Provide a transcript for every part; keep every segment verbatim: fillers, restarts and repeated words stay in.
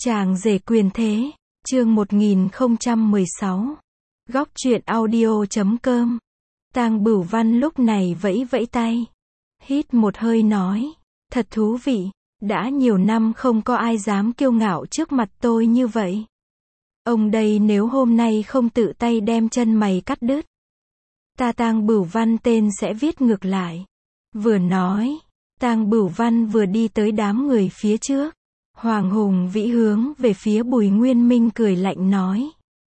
Chàng rể quyền thế, chương một nghìn không trăm mười sáu. Góc truyện audio chấm com. Tang Bửu Văn lúc này vẫy vẫy tay. Hít một hơi nói. Thật thú vị, đã nhiều năm không có ai dám kiêu ngạo trước mặt tôi như vậy. Ông đây nếu hôm nay không tự tay đem chân mày cắt đứt, ta Tang Bửu Văn tên sẽ viết ngược lại. Vừa nói, Tang Bửu Văn vừa đi tới đám người phía trước. Hoàng Hùng Vĩ hướng về phía Bùi Nguyên Minh cười lạnh nói.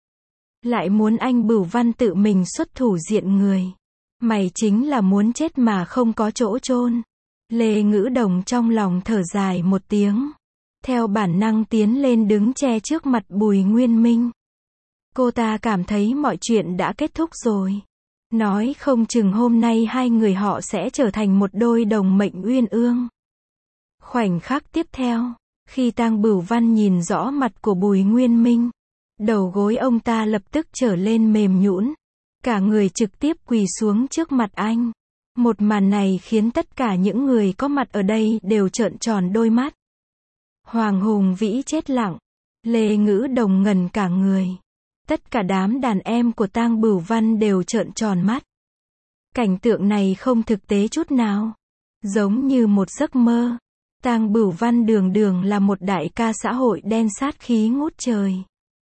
Lại muốn anh Bửu Văn tự mình xuất thủ diện người. Mày chính là muốn chết mà không có chỗ chôn. Lê Ngữ Đồng trong lòng thở dài một tiếng. Theo bản năng tiến lên đứng che trước mặt Bùi Nguyên Minh. Cô ta cảm thấy mọi chuyện đã kết thúc rồi. Nói không chừng hôm nay hai người họ sẽ trở thành một đôi đồng mệnh uyên ương. Khoảnh khắc tiếp theo, khi Tang Bửu Văn nhìn rõ mặt của Bùi Nguyên Minh, đầu gối ông ta lập tức trở lên mềm nhũn, cả người trực tiếp quỳ xuống trước mặt anh. Một màn này khiến tất cả những người có mặt ở đây đều trợn tròn đôi mắt. Hoàng Hùng Vĩ chết lặng, Lê Ngữ Đồng ngẩn cả người. Tất cả đám đàn em của Tang Bửu Văn đều trợn tròn mắt. Cảnh tượng này không thực tế chút nào, giống như một giấc mơ. Tang Bửu Văn đường đường là một đại ca xã hội đen sát khí ngút trời.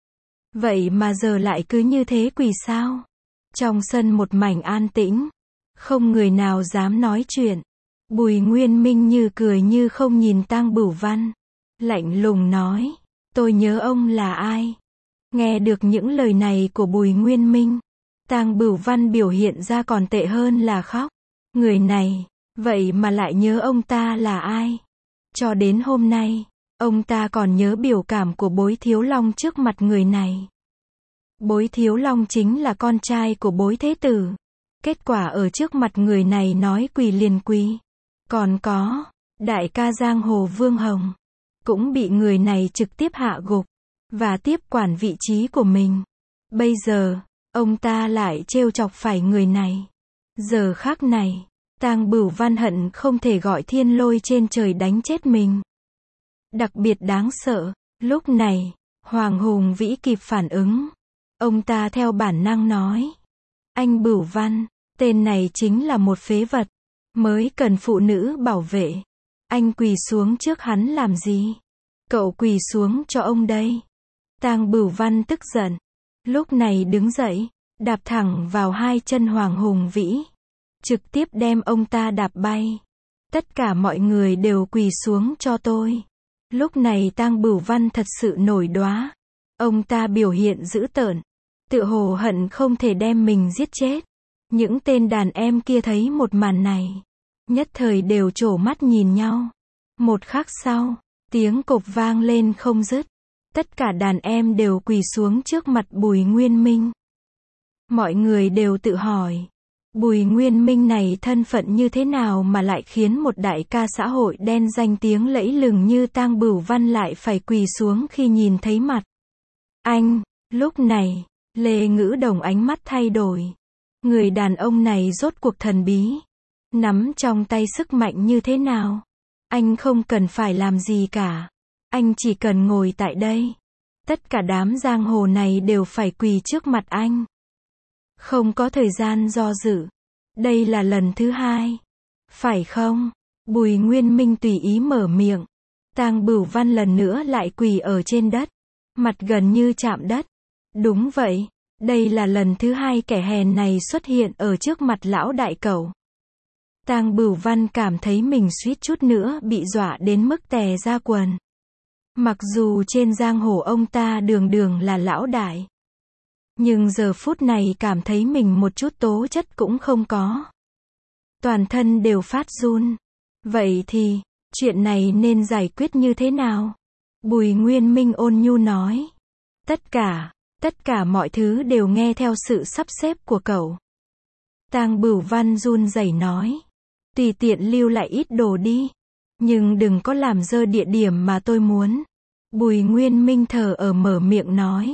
Vậy mà giờ lại cứ như thế quỳ sao? Trong sân một mảnh an tĩnh, không người nào dám nói chuyện. Bùi Nguyên Minh như cười như không nhìn Tang Bửu Văn, lạnh lùng nói, tôi nhớ ông là ai? Nghe được những lời này của Bùi Nguyên Minh, Tang Bửu Văn biểu hiện ra còn tệ hơn là khóc. Người này, vậy mà lại nhớ ông ta là ai? Cho đến hôm nay, ông ta còn nhớ biểu cảm của Bối Thiếu Long trước mặt người này. Bối Thiếu Long chính là con trai của Bối Thế Tử. Kết quả ở trước mặt người này nói quỳ liền quỳ. Còn có, đại ca giang hồ Vương Hồng, cũng bị người này trực tiếp hạ gục, và tiếp quản vị trí của mình. Bây giờ, ông ta lại trêu chọc phải người này. Giờ khắc này, Tang Bửu Văn hận không thể gọi thiên lôi trên trời đánh chết mình. Đặc biệt đáng sợ, lúc này, Hoàng Hùng Vĩ kịp phản ứng. Ông ta theo bản năng nói. Anh Bửu Văn, tên này chính là một phế vật, mới cần phụ nữ bảo vệ. Anh quỳ xuống trước hắn làm gì? Cậu quỳ xuống cho ông đây. Tang Bửu Văn tức giận. Lúc này đứng dậy, đạp thẳng vào hai chân Hoàng Hùng Vĩ. Trực tiếp đem ông ta đạp bay. Tất cả mọi người đều quỳ xuống cho tôi. Lúc này Tang Bửu Văn thật sự nổi đoá. Ông ta biểu hiện dữ tợn, tự hồ hận không thể đem mình giết chết. Những tên đàn em kia thấy một màn này, nhất thời đều trổ mắt nhìn nhau. Một khắc sau, tiếng cộp vang lên không dứt. Tất cả đàn em đều quỳ xuống trước mặt Bùi Nguyên Minh. Mọi người đều tự hỏi, Bùi Nguyên Minh này thân phận như thế nào mà lại khiến một đại ca xã hội đen danh tiếng lẫy lừng như Tang Bửu Văn lại phải quỳ xuống khi nhìn thấy mặt anh. Lúc này, Lê Ngữ Đồng ánh mắt thay đổi. Người đàn ông này rốt cuộc thần bí, nắm trong tay sức mạnh như thế nào? Anh không cần phải làm gì cả. Anh chỉ cần ngồi tại đây. Tất cả đám giang hồ này đều phải quỳ trước mặt anh. Không có thời gian do dự. Đây là lần thứ hai. Phải không? Bùi Nguyên Minh tùy ý mở miệng. Tang Bửu Văn lần nữa lại quỳ ở trên đất. Mặt gần như chạm đất. Đúng vậy. Đây là lần thứ hai kẻ hèn này xuất hiện ở trước mặt lão đại cẩu. Tang Bửu Văn cảm thấy mình suýt chút nữa bị dọa đến mức tè ra quần. Mặc dù trên giang hồ ông ta đường đường là lão đại, nhưng giờ phút này cảm thấy mình một chút tố chất cũng không có. Toàn thân đều phát run. Vậy thì, chuyện này nên giải quyết như thế nào? Bùi Nguyên Minh ôn nhu nói. Tất cả, tất cả mọi thứ đều nghe theo sự sắp xếp của cậu. Tang Bửu Văn run rẩy nói. Tùy tiện lưu lại ít đồ đi. Nhưng đừng có làm dơ địa điểm mà tôi muốn. Bùi Nguyên Minh thở ở mở miệng nói.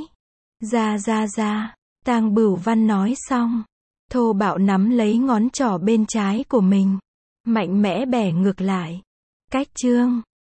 Ra ra ra. Tang Bửu Văn nói xong, thô bạo nắm lấy ngón trỏ bên trái của mình, mạnh mẽ bẻ ngược lại. Cách chương